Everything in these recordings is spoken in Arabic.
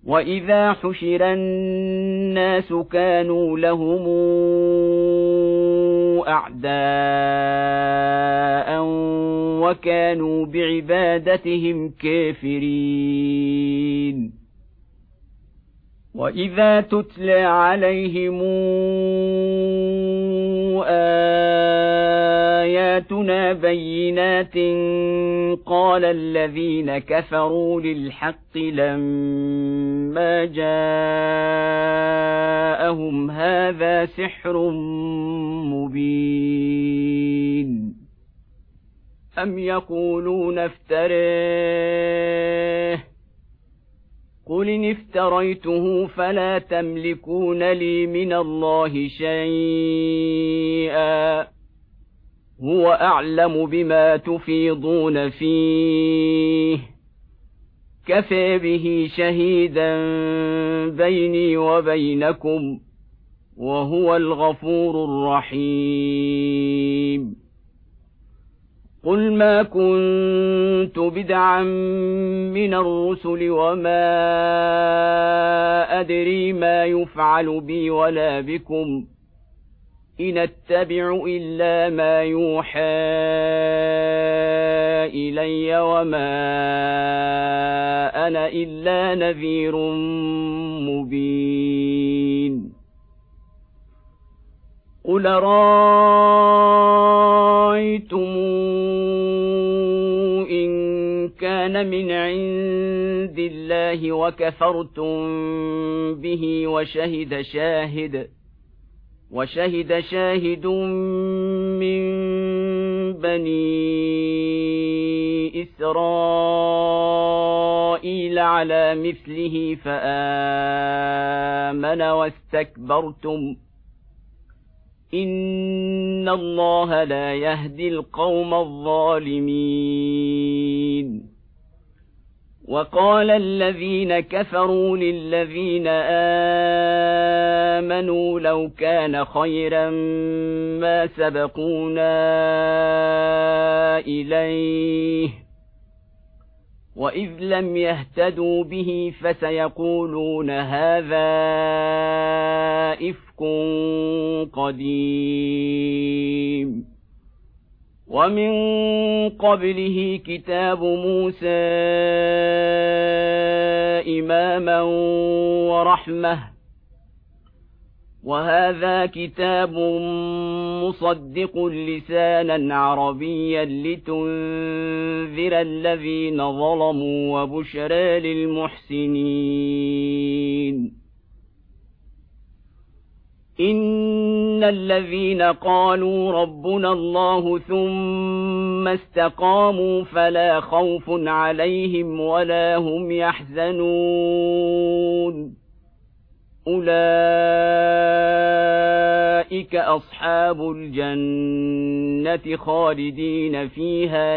وإذا حشر الناس كانوا لهم أعداء وكانوا بعبادتهم كافرين وإذا تتلى عليهم آياتنا بينات قال الذين كفروا للحق لما جاءهم هذا سحر مبين أم يقولون افتريه قل إن افتريته فلا تملكون لي من الله شيئا هو أعلم بما تفيضون فيه كفى به شهيدا بيني وبينكم وهو الغفور الرحيم قل ما كنت بدعا من الرسل وما أدري ما يفعل بي ولا بكم إن أتبع إلا ما يوحى إلي وما أنا إلا نذير مبين قل رأيتم إن كان من عند الله وكفرتم به وشهد شاهد من بني إسرائيل على مثله فآمن واستكبرتم إن الله لا يهدي القوم الظالمين وقال الذين كفروا للذين آمنوا لو كان خيرا ما سبقونا إليه وإذ لم يهتدوا به فسيقولون هذا إفك قديم ومن قبله كتاب موسى إماما ورحمة وهذا كتاب مصدق لسانا عربيا لتنذر الذين ظلموا وبشرى للمحسنين إن الذين قالوا ربنا الله ثم استقاموا فلا خوف عليهم ولا هم يحزنون أولئك أصحاب الجنة خالدين فيها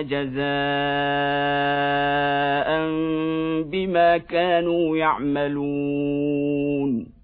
جزاء بما كانوا يعملون